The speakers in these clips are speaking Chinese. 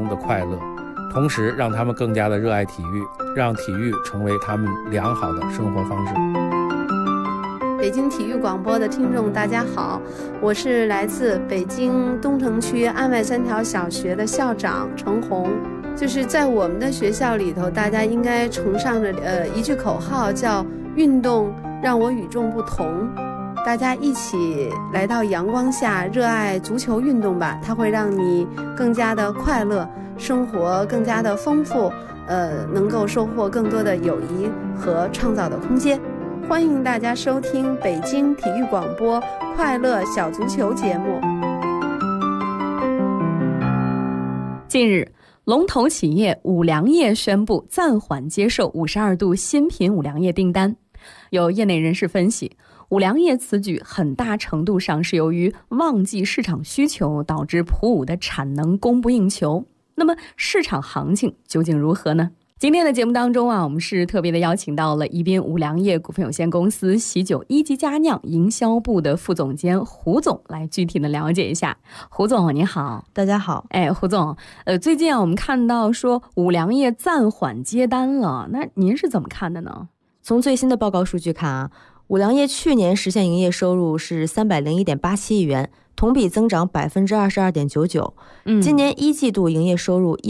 的快乐，同时让他们更加的热爱体育，让体育成为他们良好的生活方式。 北京体育广播的听众大家好，我是来自北京东城区安外三条小学的校长程红。就是在我们的学校里头，大家应该崇尚着一句口号，叫运动让我与众不同。大家一起来到阳光下，热爱足球运动吧，它会让你更加的快乐，生活更加的丰富，能够收获更多的友谊和创造的空间。欢迎大家收听北京体育广播快乐小足球节目。 近日，龙头企业五粮液宣布暂缓接受52度新品五粮液订单。有业内人士分析，五粮液此举很大程度上是由于旺季市场需求导致普五的产能供不应求。那么市场行情究竟如何呢？今天的节目当中我们是特别的邀请到了宜宾五粮液股份有限公司喜酒一级佳酿营销部的副总监胡总来具体的了解一下。胡总你好。 大家好。 胡总，最近我们看到说五粮液暂缓接单了，那您是怎么看的呢？ 从最新的报告数据看五粮液去年实现营业收入是301.87亿元，同比增长22.99%。今年一季度营业收入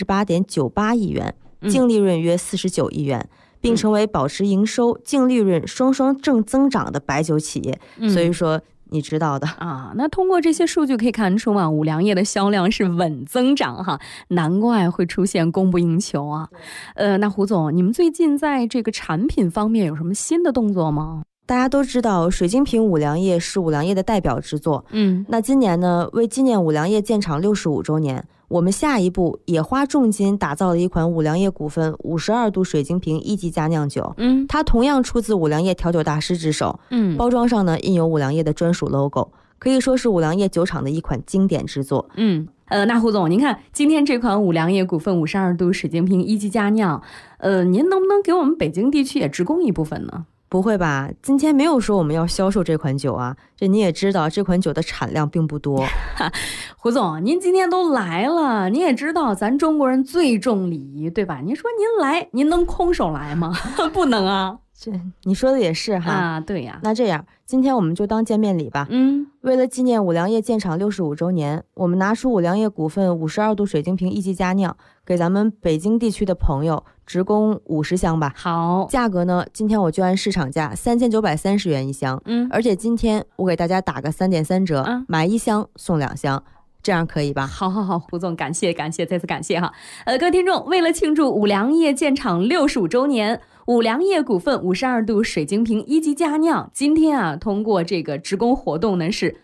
138.98亿元，净利润约49亿元，并成为保持营收、净利润双双正增长的白酒企业。所以说你知道的那通过这些数据可以看出五粮液的销量是稳增长哈，难怪会出现供不应求啊。那胡总，你们最近在这个产品方面有什么新的动作吗？ 大家都知道水晶瓶五粮液是五粮液的代表之作。那今年呢，为纪念五粮液建厂65周年，我们下一步也花重金打造了一款五粮液股份52度水晶瓶一级佳酿酒。它同样出自五粮液调酒大师之手。包装上呢印有五粮液的专属 logo， 可以说是五粮液酒厂的一款经典之作。 那胡总，您看今天这款五粮液股份52度水晶瓶一级佳酿，您能不能给我们北京地区也直供一部分呢？ 不会吧，今天没有说我们要销售这款酒啊，这你也知道这款酒的产量并不多。 胡总，您今天都来了，你也知道咱中国人最重礼仪，对吧？您说您来，您能空手来吗？不能啊。 这你说的也是哈。 对呀。 那这样今天我们就当见面礼吧。为了纪念五粮液建厂65周年，我们拿出五粮液股份52度水晶瓶一级佳酿，给咱们北京地区的朋友直供50箱吧。 好，价格呢，今天我就按市场价3930元一箱。而且今天我给大家打个3.3折，买一箱送2箱。这样可以吧？ 好，胡总，感谢，再次感谢哈。各位听众，为了庆祝五粮液建厂65周年，五粮液股份52度水晶瓶一级佳酿今天通过这个直供活动呢是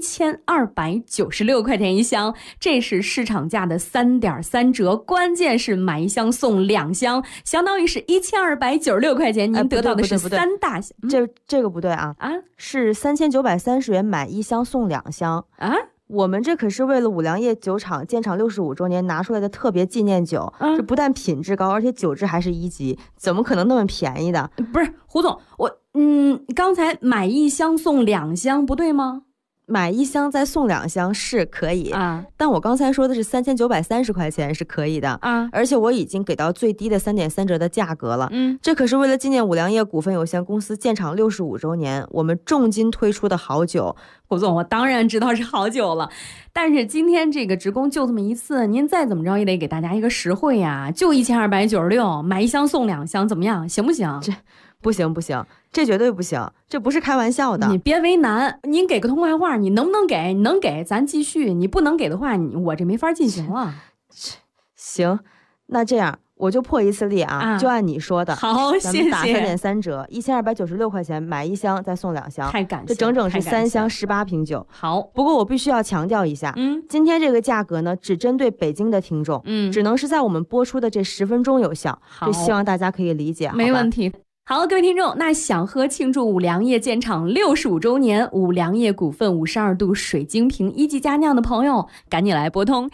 1296块钱一箱，这是市场价的3.3折，关键是买一箱送2箱，相当于是1296块钱，您得到的是3大箱。 这个不对啊，是3930元买一箱送2箱啊。我们这可是为了五粮液酒厂建厂65周年拿出来的特别纪念酒，这不但品质高，而且酒质还是1级，怎么可能那么便宜的？ 不是胡总，刚才买一箱送2箱不对吗？ 买一箱再送2箱是可以但我刚才说的是3930块钱是可以的而且我已经给到最低的3.3折的价格了。这可是为了纪念五粮液股份有限公司建厂65周年，我们重金推出的好酒。 胡总，我当然知道是好酒了，但是今天这个直供就这么一次，您再怎么着也得给大家一个实惠呀，就1296，买一箱送2箱，怎么样？行不行？ 这不行，这绝对不行，这不是开玩笑的。 你别为难，您给个痛快话，你能不能给？你能给咱继续，你不能给的话，我这没法进行了。 行，那这样我就破一次例就按你说的。 好，谢谢。 咱们打3.3折，1296块钱买一箱再送2箱， 太感谢了， 这整整是3箱18瓶酒。 好， 不过我必须要强调一下，今天这个价格呢，只针对北京的听众，只能是在我们播出的这10分钟有效，就希望大家可以理解。 没问题。 好，各位听众，那想喝庆祝五粮液建厂65周年五粮液股份52度水晶瓶一级佳酿的朋友，赶紧来拨通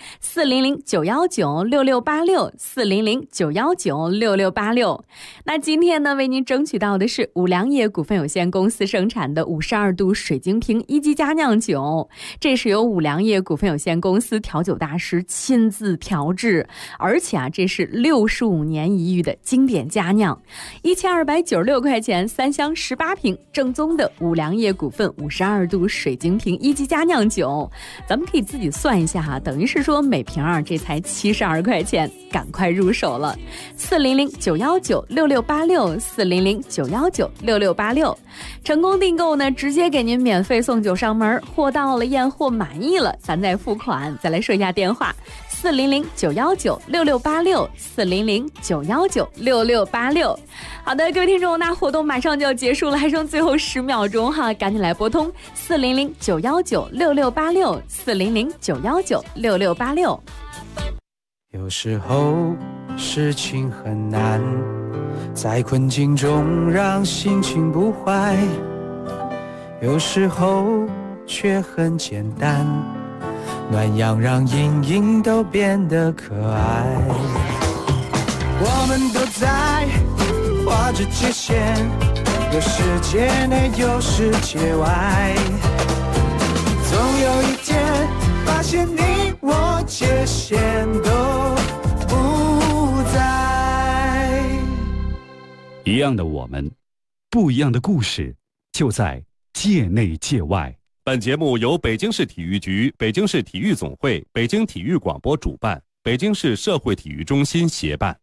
400-919-6686，400-919-6686。那今天呢，为您争取到的是五粮液股份有限公司生产的52度水晶瓶一级佳酿酒，这是由五粮液股份有限公司调酒大师亲自调制，而且这是65年一遇的经典佳酿，1296块钱3箱18瓶，正宗的五粮液股份52度水晶瓶一级佳酿酒，咱们可以自己算一下哈，等于是说每瓶这才72块钱，赶快入手了。400-919-6686，400-919-6686，成功订购呢，直接给您免费送酒上门，货到了验货满意了，咱再付款。再来说一下电话：400-919-6686，400-919-6686。好的，各位听众，那活动马上就要结束了，还剩最后10秒钟哈，赶紧来拨通400-919-6686，400-919-6686。 有时候事情很难，在困境中让心情不坏，有时候却很简单，暖阳让阴影都变得可爱。我们都在画着界限，有世界内有世界外，总有一天发现你我界限都不在。 一样的我们，不一样的故事，就在界内界外。 本节目由北京市体育局、北京市体育总会、北京体育广播主办，北京市社会体育中心协办。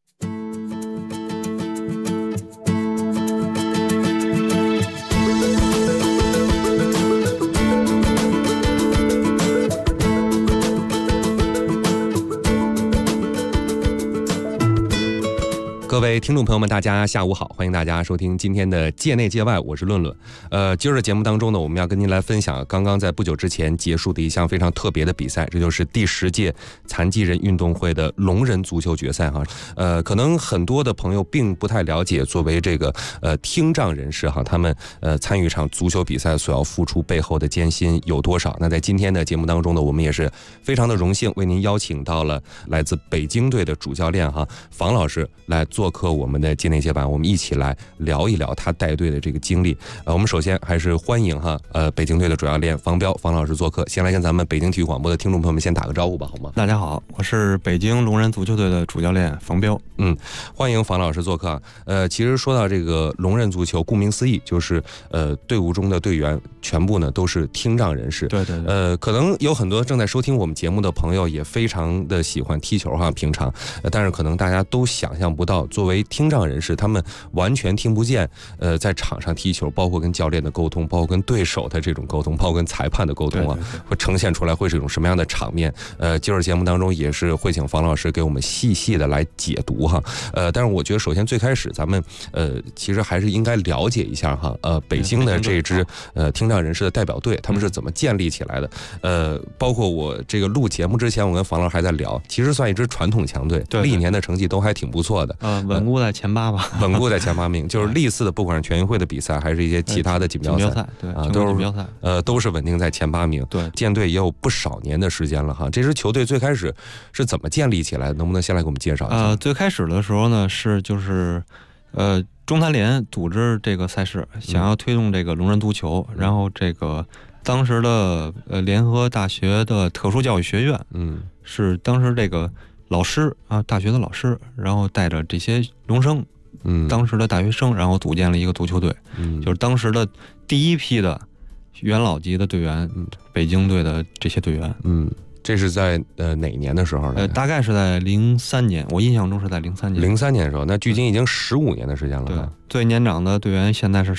各位听众朋友们，大家下午好，欢迎大家收听今天的界内界外，我是论论。今儿的节目当中呢，我们要跟您来分享刚刚在不久之前结束的一项非常特别的比赛，这就是第10届残疾人运动会的聋人足球决赛哈。可能很多的朋友并不太了解，作为这个听障人士哈，他们参与一场足球比赛所要付出背后的艰辛有多少？那在今天的节目当中呢，我们也是非常的荣幸为您邀请到了来自北京队的主教练哈房老师来做客我们的界内界版，我们一起来聊一聊他带队的这个经历。我们首先还是欢迎北京队的主教练房彪房老师做客，先来跟咱们北京体育广播的听众朋友们先打个招呼吧，好吗？ 大家好，我是北京聋人足球队的主教练房彪。 欢迎房老师做客。其实说到这个聋人足球，顾名思义就是队伍中的队员全部呢都是听障人士。 对。 可能有很多正在收听我们节目的朋友也非常的喜欢踢球哈，平常，但是可能大家都想象不到，作为听障人士，他们完全听不见，在场上踢球，包括跟教练的沟通，包括跟对手的这种沟通，包括跟裁判的沟通啊，会呈现出来会是一种什么样的场面？今儿节目当中也是会请房老师给我们细细的来解读哈。但是我觉得首先最开始咱们其实还是应该了解一下哈，北京的这支听障人士的代表队，他们是怎么建立起来的？包括我这个录节目之前，我跟房老师还在聊，其实算一支传统强队，历年的成绩都还挺不错的。 稳固在前8吧， 稳固在前8名，就是历次的不管是全运会的比赛，还是一些其他的锦标赛， 对都是稳定在前8名。 对， 建队也有不少年的时间了哈。这支球队最开始是怎么建立起来的？能不能先来给我们介绍一下？ 最开始的时候呢，就是中残联组织这个赛事，想要推动这个聋人足球，然后这个当时的联合大学的特殊教育学院，是当时这个老师啊，大学的老师，然后带着这些聋生，当时的大学生，然后组建了一个足球队，就是当时的第一批的元老级的队员，北京队的这些队员， 这是在哪年的时候呢？ 大概是在03年，我印象中是在03年。 03年的时候，那距今已经15年的时间了。 对，最年长的队员现在是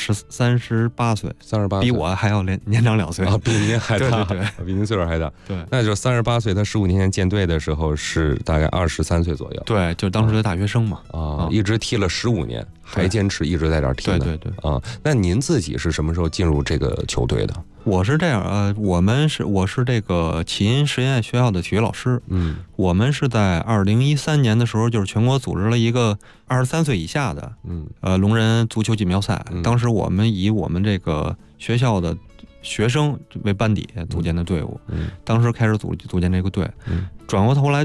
38岁，38岁，比我还要年长2岁啊，比您还大， 对， 比您岁数还大。 对， 那就38岁，他15年前建队的时候是大概23岁左右。 对，就当时的大学生嘛。 一直踢了15年，还坚持一直在这儿踢呢。 对。 那您自己是什么时候进入这个球队的？ 我是这样，我是这个启音实验学校的体育老师。我们是在2013年的时候，就是全国组织了一个23岁以下的聋人足球锦标赛，当时我们以我们这个学校的学生为班底组建的队伍，当时开始组建这个队，转过头来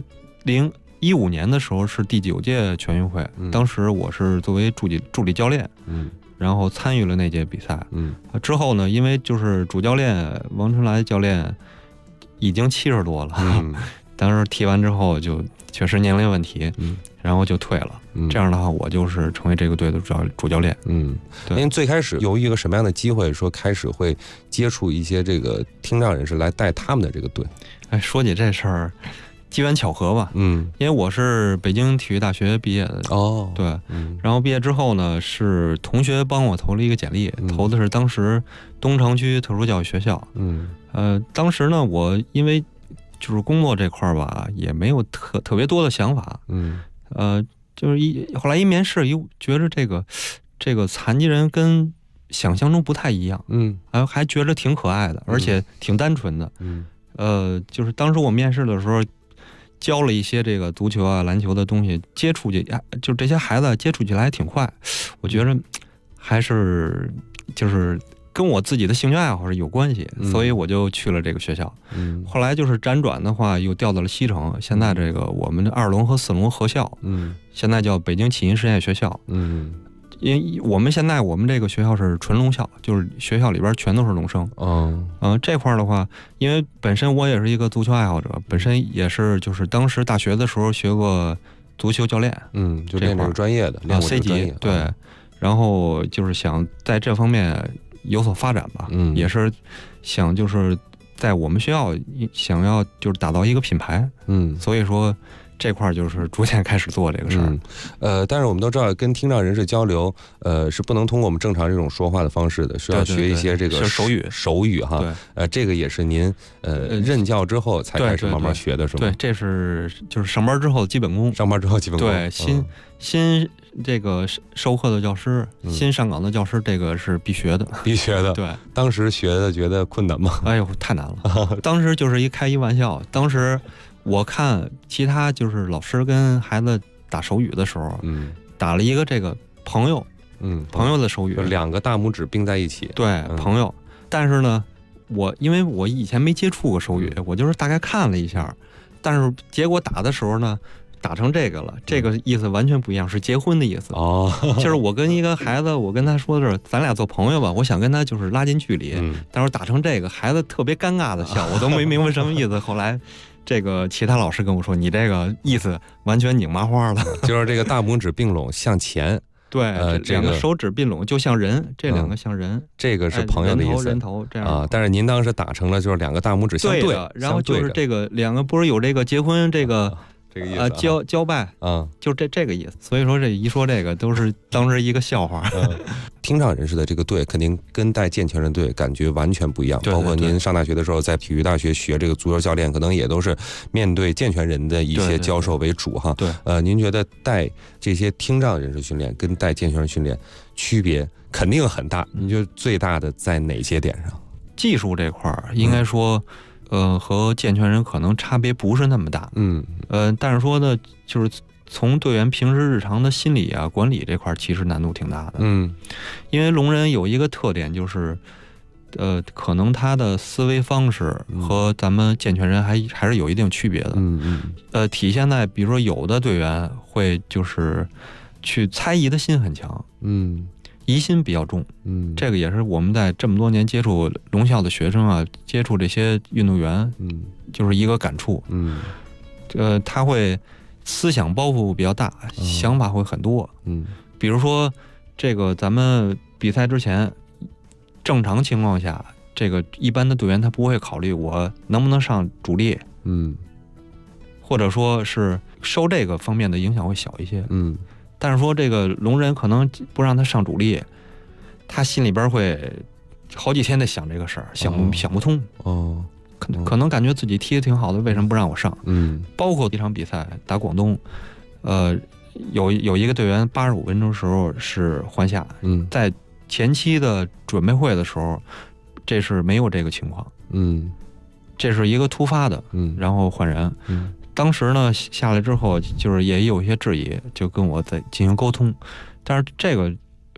2015年的时候是第9届全运会，当时我是作为助理教练，然后参与了那届比赛，之后呢，因为就是主教练王春来教练已经70多了，当时踢完之后就确实年龄问题，然后就退了。这样的话，我就是成为这个队的主教练。 对。您最开始有一个什么样的机会，说开始会接触一些这个听障人士来带他们的这个队？ 说起这事儿，机缘巧合吧。因为我是北京体育大学毕业的。对。然后毕业之后呢，是同学帮我投了一个简历，投的是当时东城区特殊教育学校。当时呢，我因为就是工作这块儿吧，也没有特别多的想法。就是后来一面试，觉着这个残疾人跟想象中不太一样。还觉着挺可爱的，而且挺单纯的。就是当时我面试的时候，教了一些这个足球啊、篮球的东西，接触就这些孩子接触起来还挺快。我觉着还是就是跟我自己的兴趣爱好是有关系，所以我就去了这个学校。后来就是辗转的话，又调到了西城，现在这个我们的2龙和4龙合校，现在叫北京启音实验学校。因为我们这个学校是纯聋校，就是学校里边全都是聋生。这块的话，因为本身我也是一个足球爱好者，本身也是就是当时大学的时候学过足球教练， 就练这个专业的，练过这个专业。 对，然后就是想在这方面有所发展吧，也是想就是在我们学校想要就是打造一个品牌，所以说这块就是逐渐开始做这个事儿。 但是我们都知道，跟听障人士交流，是不能通过我们正常这种说话的方式的，需要学一些这个手语哈。这个也是您任教之后才开始慢慢学的，是吗？ 对，这是就是上班之后基本功。对，新这个授课的教师，新上岗的教师，这个是必学的。对， 当时学的觉得困难吗？ 哎呦，太难了。当时就是开一玩笑。当时我看其他就是老师跟孩子打手语的时候，打了一个这个朋友的手语， 就2个大拇指并在一起。 对，朋友。但是呢，因为我以前没接触过手语，我就是大概看了一下，但是结果打的时候呢，打成这个了，这个意思完全不一样，是结婚的意思。就是我跟一个孩子，我跟他说的是咱俩做朋友吧，我想跟他就是拉近距离，但是打成这个，孩子特别尴尬的笑，我都没明白什么意思。后来这个其他老师跟我说，你这个意思完全拧麻花了， 就是这个大拇指并拢向前。 对，2个手指并拢就像人，这2个像人， 这个是朋友的意思。 人头这样但是您当时打成了就是2个大拇指相对， 然后就是这个2个不是有这个结婚这个。 这个意思交拜就这个意思。所以说这一说这个都是当时一个笑话。 听障人士的这个队肯定跟带健全人队感觉完全不一样。包括您上大学的时候在体育大学学这个足球教练，可能也都是面对健全人的一些教授为主哈。您觉得带这些听障人士训练跟带健全人训练区别肯定很大，你觉得最大的在哪些点上？ 技术这块应该说和健全人可能差别不是那么大。但是说呢，就是从队员平时日常的心理啊、管理这块，其实难度挺大的。因为聋人有一个特点就是，可能他的思维方式和咱们健全人还是有一定区别的。体现在比如说有的队员会就是去猜疑的心很强。疑心比较重，这个也是我们在这么多年接触聋校的学生啊，接触这些运动员，就是一个感触，他会思想包袱比较大，想法会很多，比如说这个咱们比赛之前，正常情况下，这个一般的队员他不会考虑我能不能上主力，或者说是受这个方面的影响会小一些，但是说这个聋人可能不让他上主力，他心里边会好几天在想这个事儿，想不通。可能感觉自己踢得挺好的，为什么不让我上？包括一场比赛打广东，有一个队员85分钟的时候是换下，在前期的准备会的时候，这是没有这个情况。这是一个突发的，然后换人。当时呢下来之后，就是也有一些质疑，就跟我在进行沟通，但是这个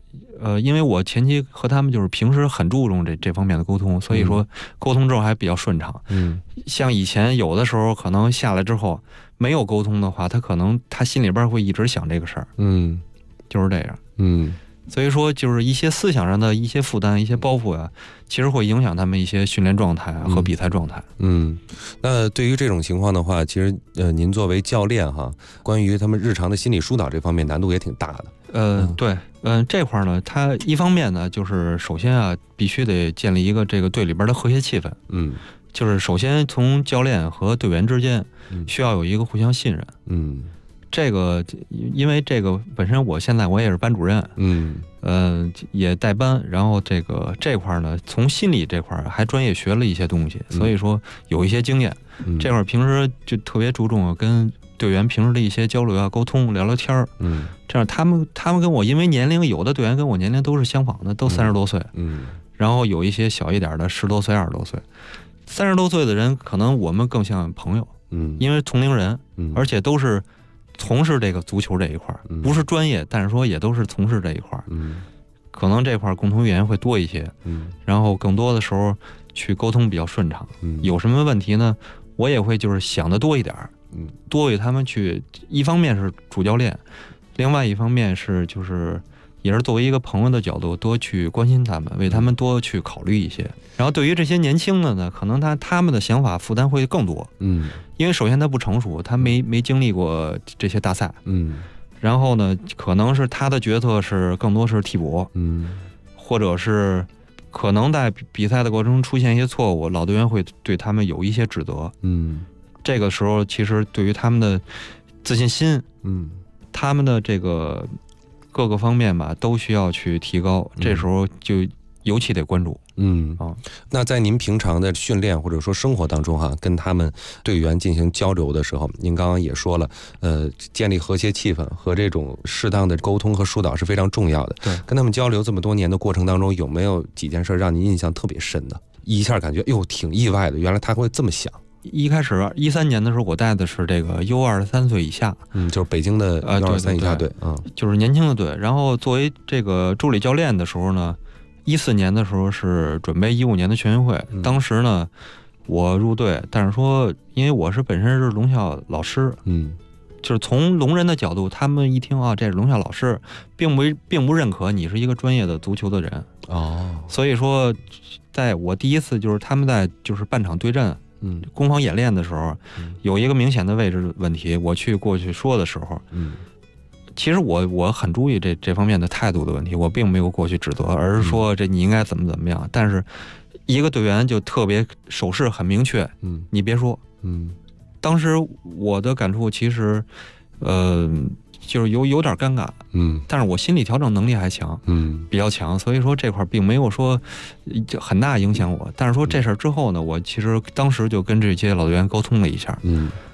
因为我前期和他们就是平时很注重这方面的沟通，所以说沟通之后还比较顺畅。像以前有的时候可能下来之后没有沟通的话，他心里边会一直想这个事儿。就是这样。所以说就是一些思想上的一些负担、一些包袱其实会影响他们一些训练状态和比赛状态。 那对于这种情况的话，其实您作为教练关于他们日常的心理疏导这方面难度也挺大的。 对，这块呢，它一方面呢，就是首先必须得建立一个这个队里边的和谐气氛。就是首先从教练和队员之间需要有一个互相信任。这个因为这个本身我现在我也是班主任，也带班，然后这块呢，从心理这块还专业学了一些东西，所以说有一些经验。这块平时就特别注重跟队员平时的一些交流沟通聊聊天儿。这样他们跟我因为年龄，有的队员跟我年龄都是相仿的，都30多岁。然后有一些小一点的10多岁、20多岁，30多岁的人可能我们更像朋友。因为同龄人，而且都是从事这个足球这一块，不是专业，但是说也都是从事这一块，可能这块共同语言会多一些，然后更多的时候去沟通比较顺畅。有什么问题呢，我也会就是想得多一点，多为他们去，一方面是主教练，另外一方面是就是也是作为一个朋友的角度，多去关心他们，为他们多去考虑一些。然后对于这些年轻的呢，可能他们的想法负担会更多。因为首先他不成熟，他没经历过这些大赛。然后呢，可能是他的决策是更多是替补。或者是可能在比赛的过程中出现一些错误，老队员会对他们有一些指责。这个时候其实对于他们的自信心，他们的这个各个方面吧，都需要去提高。这时候就尤其得关注。 那在您平常的训练或者说生活当中跟他们队员进行交流的时候，您刚刚也说了，建立和谐气氛和这种适当的沟通和疏导是非常重要的。 对， 跟他们交流这么多年的过程当中，有没有几件事让您印象特别深的？一下感觉挺意外的，原来他会这么想。 一开始13年的时候，我带的是这个U23岁以下， 就是北京的U23以下队， 就是年轻的队。然后作为这个助理教练的时候呢，14年的时候是准备15年的全运会。当时呢，我入队，但是说因为我是本身是龙校老师，就是从龙人的角度，他们一听这是龙校老师，并不认可你是一个专业的足球的人。所以说，在我第一次就是他们在就是半场对阵。攻防演练的时候，有一个明显的位置问题，我过去说的时候，其实我很注意这方面的态度的问题，我并没有过去指责，而是说这你应该怎么样。但是一个队员就特别手势很明确，你别说。当时我的感触其实，就是有点尴尬，但是我心理调整能力还强，比较强，所以说这块并没有说就很大影响我。但是说这事儿之后呢，我其实当时就跟这些老队员沟通了一下，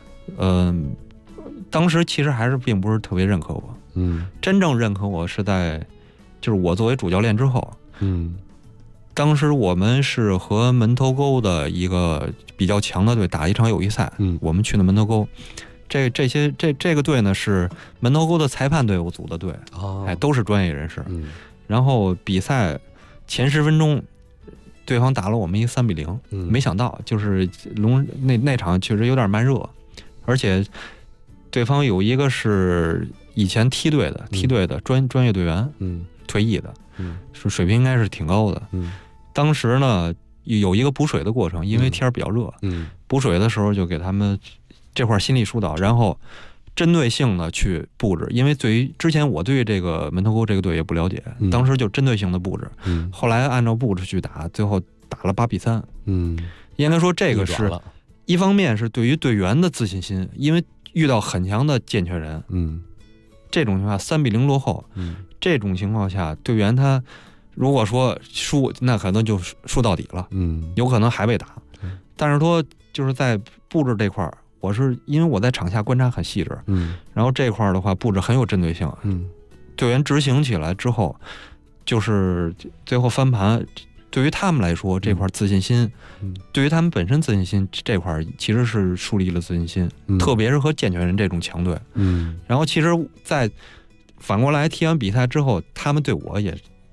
当时其实还是并不是特别认可我，真正认可我是在就是我作为主教练之后，当时我们是和门头沟的一个比较强的队打一场友谊赛，我们去的门头沟。这个队呢是门头沟的裁判队伍组的队，都是专业人士。然后比赛前10分钟，对方打了我们一3-0，没想到就是那场确实有点慢热，而且对方有一个是以前梯队的专业队员，退役的，水平应该是挺高的。当时呢有一个补水的过程，因为天比较热，补水的时候就给他们这块心理疏导，然后针对性的去布置。因为对于之前我对这个门头沟这个队也不了解，当时就针对性的布置，后来按照布置去打，最后打了8-3。应该说这个是一方面是对于队员的自信心，因为遇到很强的健全人，这种情况3-0落后，这种情况下队员他如果说输，那可能就输到底了，有可能还被打。但是说就是在布置这块儿，我是因为我在场下观察很细致，然后这块儿的话布置很有针对性，队员执行起来之后，就是最后翻盘，对于他们来说这块自信心，对于他们本身自信心这块其实是树立了自信心，特别是和健全人这种强队，然后其实在反过来踢完比赛之后，他们对我也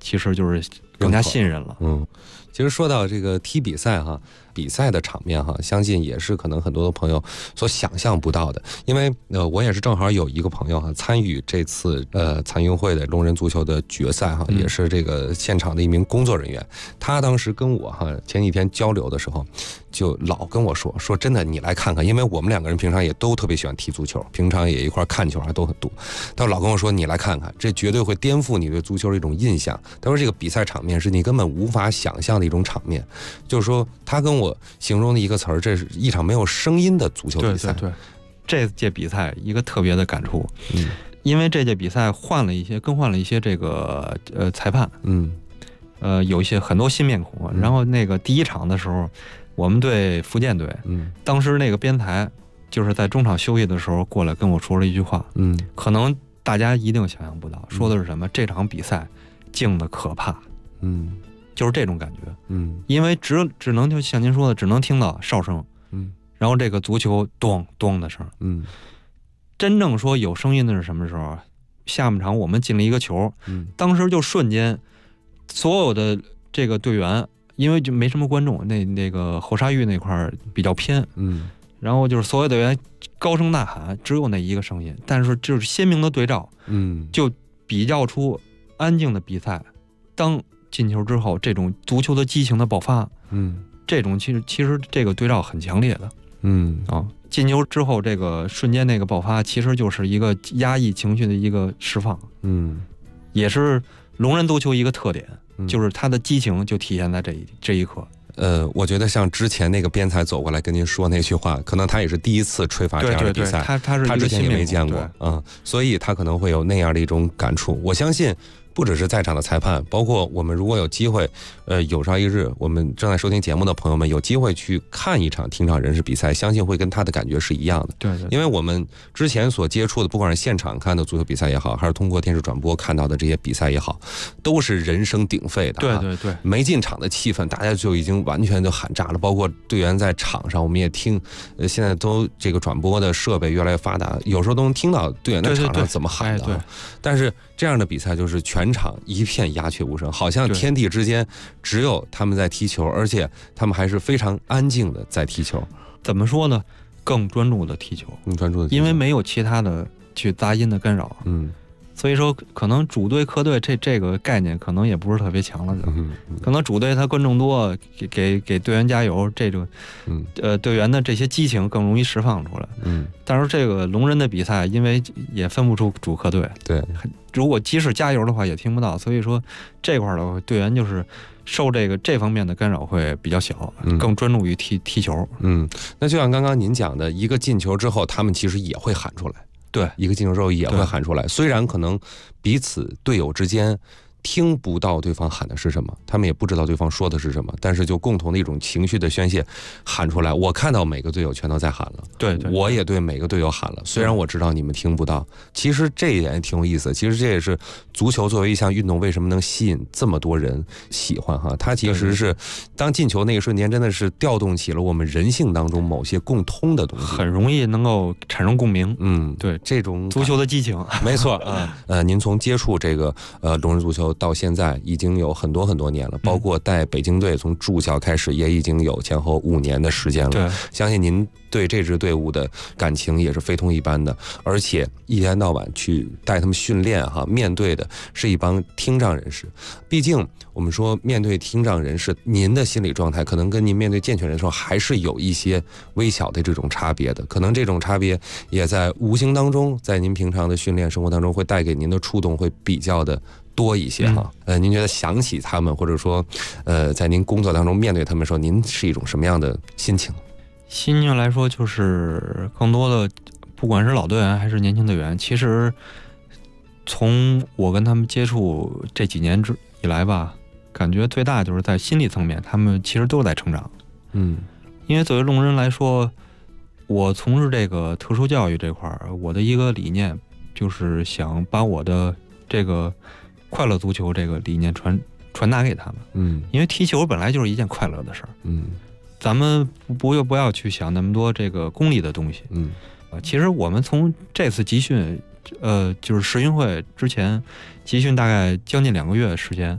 其实就是更加信任了。 其实说到这个踢比赛哈，比赛的场面哈，相信也是可能很多的朋友所想象不到的。因为我也是正好有一个朋友哈，参与这次残运会的龙人足球的决赛哈，也是这个现场的一名工作人员。他当时跟我哈前几天交流的时候，就老跟我说真的，你来看看，因为我们两个人平常也都特别喜欢踢足球，平常也一块看球还都很多。他老跟我说，你来看看，这绝对会颠覆你对足球的一种印象。他说这个比赛场面是你根本无法想象的一种场面，就是说他跟我形容的一个词儿，这是一场没有声音的足球比赛。 对，这届比赛一个特别的感触，因为这届比赛更换了一些这个裁判，有一些很多新面孔。然后那个第一场的时候，我们对福建队，当时那个编裁就是在中场休息的时候过来跟我说了一句话，可能大家一定想象不到，说的是什么？这场比赛静的可怕，就是这种感觉，因为只能就像您说的，只能听到哨声，然后这个足球咚咚的声，真正说有声音的是什么时候？下半场我们进了一个球，当时就瞬间，所有的这个队员，因为就没什么观众，那个后沙峪那块比较偏，然后就是所有队员高声呐喊，只有那一个声音，但是就是鲜明的对照，就比较出安静的比赛，当进球之后，这种足球的激情的爆发，这种其实这个对照很强烈的，进球之后这个瞬间那个爆发，其实就是一个压抑情绪的一个释放，也是龙人足球一个特点，就是它的激情就体现在这一刻。 我觉得像之前那个边裁走过来跟您说那句话，可能他也是第一次吹罚这样的比赛，他之前也没见过，所以他可能会有那样的一种感触。我相信不只是在场的裁判，包括我们如果有机会，有朝一日我们正在收听节目的朋友们有机会去看一场听障人士比赛，相信会跟他的感觉是一样的。 对， 因为我们之前所接触的，不管是现场看的足球比赛也好，还是通过电视转播看到的这些比赛也好，都是人声鼎沸的。 对， 没进场的气氛，大家就已经完全就喊炸了。包括队员在场上，我们也听，现在都这个转播的设备越来越发达，有时候都能听到队员在场上怎么喊的。 对， 但是这样的比赛就是全场一片鸦雀无声，好像天地之间只有他们在踢球，而且他们还是非常安静的在踢球。 怎么说呢？更专注的踢球，因为没有其他的去杂音的干扰。所以说可能主队客队这个概念可能也不是特别强了的，可能主队他观众多，给队员加油，这种队员的这些激情更容易释放出来。但是这个龙人的比赛，因为也分不出主客队， 对， 如果即使加油的话也听不到，所以说这块的队员就是受这方面的干扰会比较小，更专注于踢球。 那就像刚刚您讲的，一个进球之后，他们其实也会喊出来。 对， 一个进球之后也会喊出来，虽然可能彼此队友之间听不到对方喊的是什么，他们也不知道对方说的是什么，但是就共同的一种情绪的宣泄喊出来。我看到每个队友全都在喊了， 对， 我也对每个队友喊了，虽然我知道你们听不到。其实这一点也挺有意思，其实这也是足球作为一项运动为什么能吸引这么多人喜欢哈。它其实是当进球那一瞬间，真的是调动起了我们人性当中某些共通的东西， 很容易能够产生共鸣。 对，这种足球的激情， 没错。您从接触这个龙人足球到现在已经有很多年了，包括带北京队从助教开始也已经有前后5年的时间了。 对， 相信您对这支队伍的感情也是非同一般的，而且一天到晚去带他们训练哈，面对的是一帮听障人士。毕竟我们说面对听障人士，您的心理状态可能跟您面对健全人的时候还是有一些微小的这种差别的，可能这种差别也在无形当中，在您平常的训练生活当中会带给您的触动会比较的多一些哈。您觉得想起他们，或者说在您工作当中面对他们的时候，您是一种什么样的心情？ 心情来说，就是更多的，不管是老队员还是年轻队员，其实从我跟他们接触这几年以来吧，感觉最大就是在心理层面，他们其实都在成长。因为作为龙人来说，我从事这个特殊教育这块儿，我的一个理念就是想把我的这个快乐足球这个理念传达给他们。因为踢球本来就是一件快乐的事儿。咱们不要去想那么多这个功利的东西。其实我们从这次集训，就是世运会之前集训大概将近2个月的时间，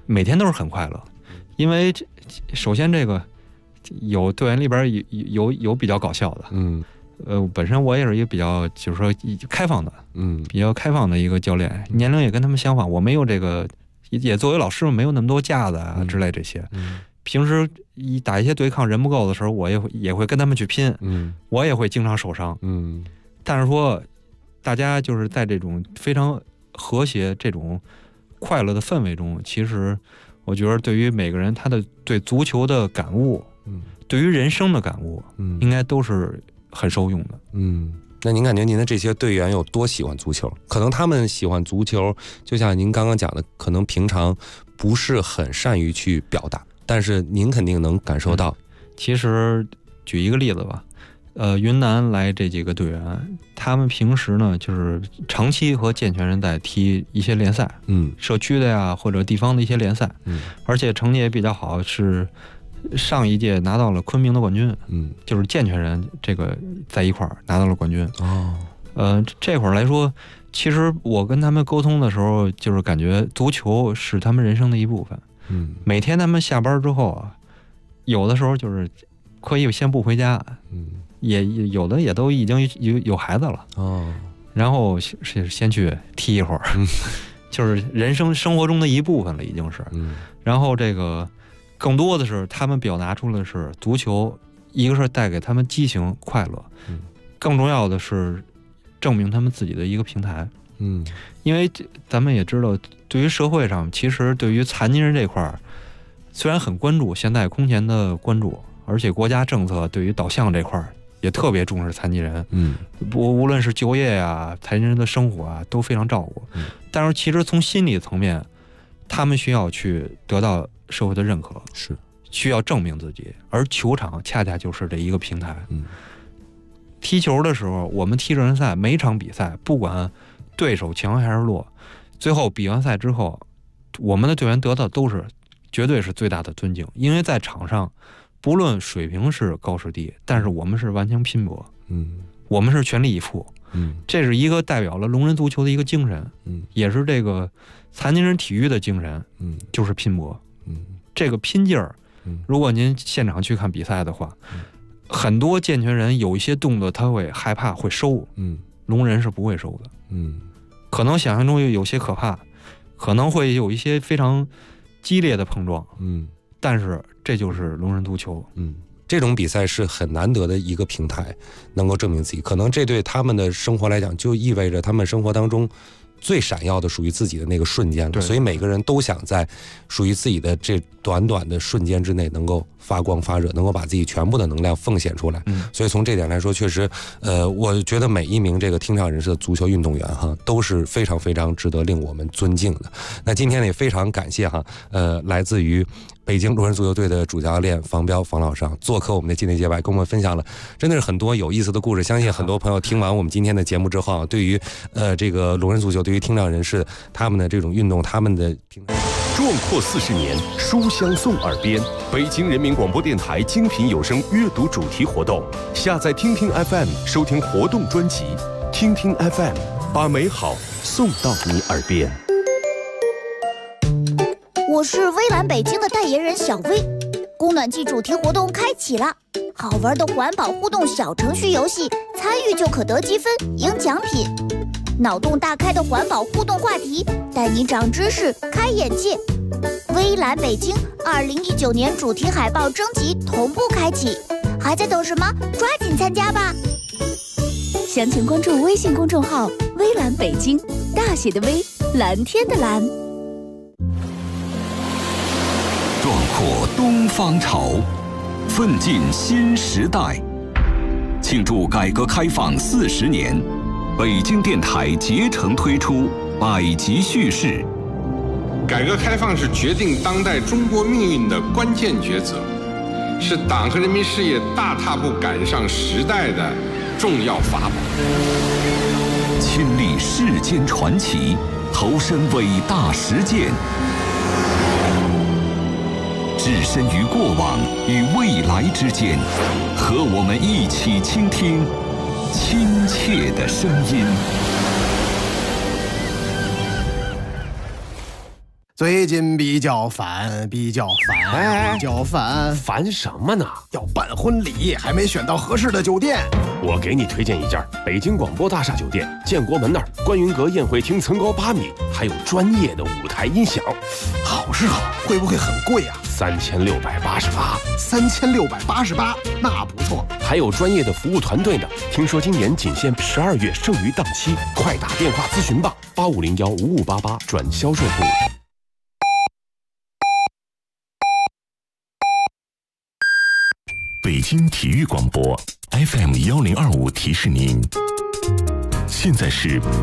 每天都是很快乐，因为首先这个有队员里边有比较搞笑的，本身我也是一个比较就是说开放的，比较开放的一个教练，年龄也跟他们相仿，我没有这个，也作为老师没有那么多架子啊之类这些。平时打一些对抗人不够的时候，我也会跟他们去拼，我也会经常受伤，但是说大家就是在这种非常和谐、这种快乐的氛围中，其实我觉得对于每个人他的对足球的感悟，对于人生的感悟，应该都是很受用的。 那您感觉您的这些队员有多喜欢足球？可能他们喜欢足球，就像您刚刚讲的，可能平常不是很善于去表达，但是您肯定能感受到。 其实举一个例子吧，云南来这几个队员，他们平时呢就是长期和健全人在踢一些联赛，社区的呀或者地方的一些联赛，而且成绩也比较好，是上一届拿到了昆明的冠军，就是健全人这个在一块儿拿到了冠军。这会儿来说，其实我跟他们沟通的时候，就是感觉足球是他们人生的一部分。每天他们下班之后啊，有的时候就是可以先不回家，也有的也都已经有孩子了，然后是先去踢一会儿，就是人生活中的一部分了，已经是。然后这个更多的是他们表达出的是足球，一个是带给他们激情快乐，更重要的是证明他们自己的一个平台。因为咱们也知道，对于社会上，其实对于残疾人这块儿，虽然很关注，现在空前的关注，而且国家政策对于导向这块儿也特别重视残疾人，无论是就业啊、残疾人的生活啊，都非常照顾。但是其实从心理层面，他们需要去得到社会的认可， 是需要证明自己，而球场恰恰就是这一个平台。踢球的时候，我们踢热身赛，每场比赛不管对手强还是弱，最后比完赛之后，我们的队员得到都是绝对是最大的尊敬，因为在场上不论水平是高是低，但是我们是完全拼搏，我们是全力以赴，这是一个代表了龙人足球的一个精神，也是这个残疾人体育的精神，就是拼搏，这个拼劲儿，如果您现场去看比赛的话，很多健全人有一些动作他会害怕会收，龙人是不会收的，可能想象中有些可怕，可能会有一些非常激烈的碰撞，但是这就是龙人足球， 这种比赛是很难得的一个平台，能够证明自己。可能这对他们的生活来讲，就意味着他们生活当中最闪耀的属于自己的那个瞬间了。所以每个人都想在属于自己的这短短的瞬间之内，能够发光发热，能够把自己全部的能量奉献出来。所以从这点来说，确实，我觉得每一名这个听障人士的足球运动员哈，都是非常非常值得令我们尊敬的。那今天呢，也非常感谢哈，来自于北京龙人足球队的主教练房彪房老师做客我们的境内街外，跟我们分享了真的是很多有意思的故事。相信很多朋友听完我们今天的节目之后，对于这个龙人足球，对于听障人士他们的这种运动，他们的壮阔40年，书香送耳边。北京人民广播电台精品有声阅读主题活动，下载听听 FM 收听活动专辑，听听 FM 把美好送到你耳边。 我是微蓝北京的代言人小薇，供暖季主题活动开启了，好玩的环保互动小程序游戏，参与就可得积分赢奖品。脑洞大开的环保互动话题，带你长知识开眼界。微蓝北京2019年主题海报征集同步开启，还在等什么？抓紧参加吧！详情关注微信公众号微蓝北京，大写的微，蓝天的蓝。 壮阔东方潮，奋进新时代。庆祝改革开放40年，北京电台竭诚推出百集叙事。 改革开放是决定当代中国命运的关键抉择，是党和人民事业大踏步赶上时代的重要法宝。 亲历世间传奇，投身伟大实践，置身于过往与未来之间，和我们一起倾听亲切的声音。 最近比较烦， 烦什么呢？ 要办婚礼，还没选到合适的酒店。 我给你推荐一家北京广播大厦酒店，建国门那儿观云阁宴会厅层高8米，还有专业的舞台音响。 好是好，会不会很贵啊 ？3688。 3688，那不错。 还有专业的服务团队呢。听说今年仅限12月剩余档期，快打电话咨询吧，85015588转销售部。 北京体育广播 FM1025提示您，现在是